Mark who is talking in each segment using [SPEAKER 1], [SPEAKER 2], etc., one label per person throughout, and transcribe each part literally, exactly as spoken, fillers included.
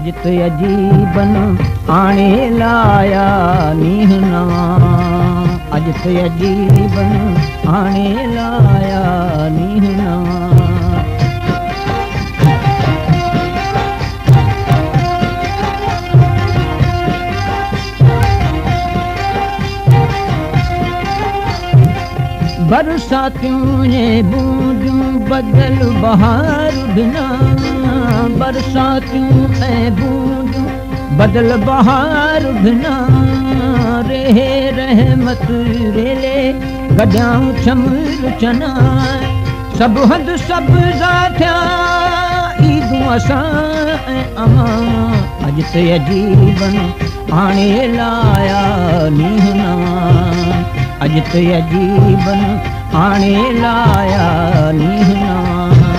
[SPEAKER 1] अज तो अजीबन आणे लाया नीह नवा अज तो अजीबन आणे लाया नीह नवा बरसातियों ये बूंदियों बदल बहार बिना बरसातियों ए बूंदियों बदल बहार बिना रहे रहमत रेले गॾियां चमर चना सब हंध सब ज़ाथिया ईदूं असां ऐं अवां अॼु ते अजीबन आणे लाया नीह नवां अज तो अजीबन आणे लाया नीह नवां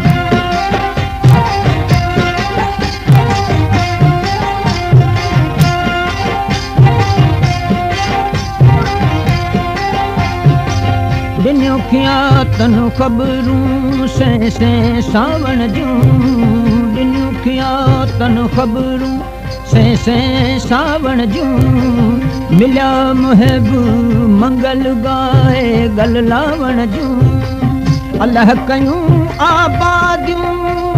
[SPEAKER 1] ॾिनियूं खिया तन ख़बरूं सैं सैं सावण जूं ॾिनियूं खिया तन ख़बरूं सैं सैं सावण जूं मिलिया मुहिब मंगल गाए गल लावण जूं अलाह कयूं आबादियूं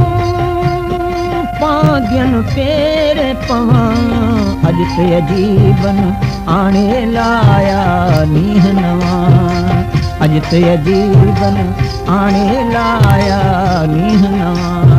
[SPEAKER 1] पादियन पेरे पवां अॼु ते अजीबन आणे लाया नीह नवां अॼु ते अजीबन आणे लाया नीह नवां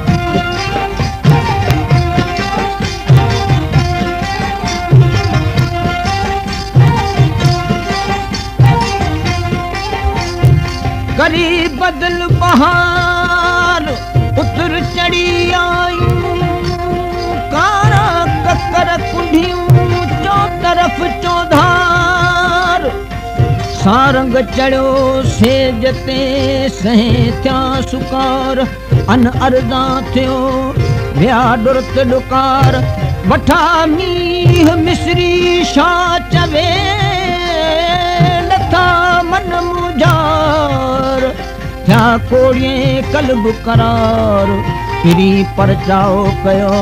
[SPEAKER 1] करी बदल बहार उतर चढ़ी आयूं कारा ककर कुंडियूं चो तरफ चौधार सारंग चढ़ियो सेज ते सहें थिया सुकार अन अर्दा थियो विया डुरत डुकार वठा मींह मिसरी छा चवे नथा मन मुझार थिया कोड़िए कल्ब करार पिरी परचाओ कयो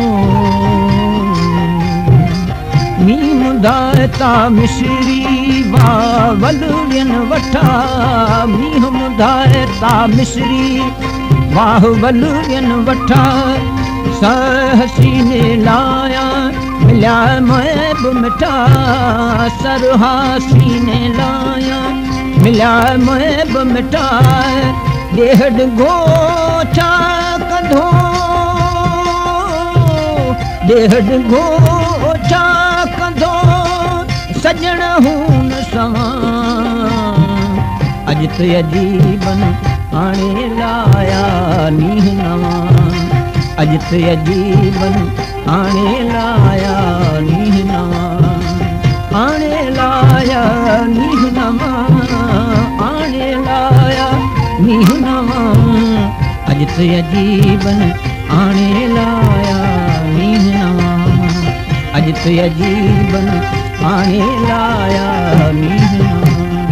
[SPEAKER 1] मींह मुंधाए मिसरी वाहवलियन वठा मींह मुंधाए मिसरी वाहवलियन वठा सहसीने लाया मिलिया महब मिठा सरहासीने लाया मिलिया महब मिठा ॾेढ गोछा कंधो ॾेढ गोछा कंधो सजण हून सवां अॼु ते अजीबन आणे लाया नीह नवां अॼु ते अजीबन आणे लाया नीह नवां आणे लाया नीह नवां आणे लाया नीह नवां अॼु ते अजीबन आणे लाया नीह नवां अॼु ते अजीबन आणे लाया नीह नवां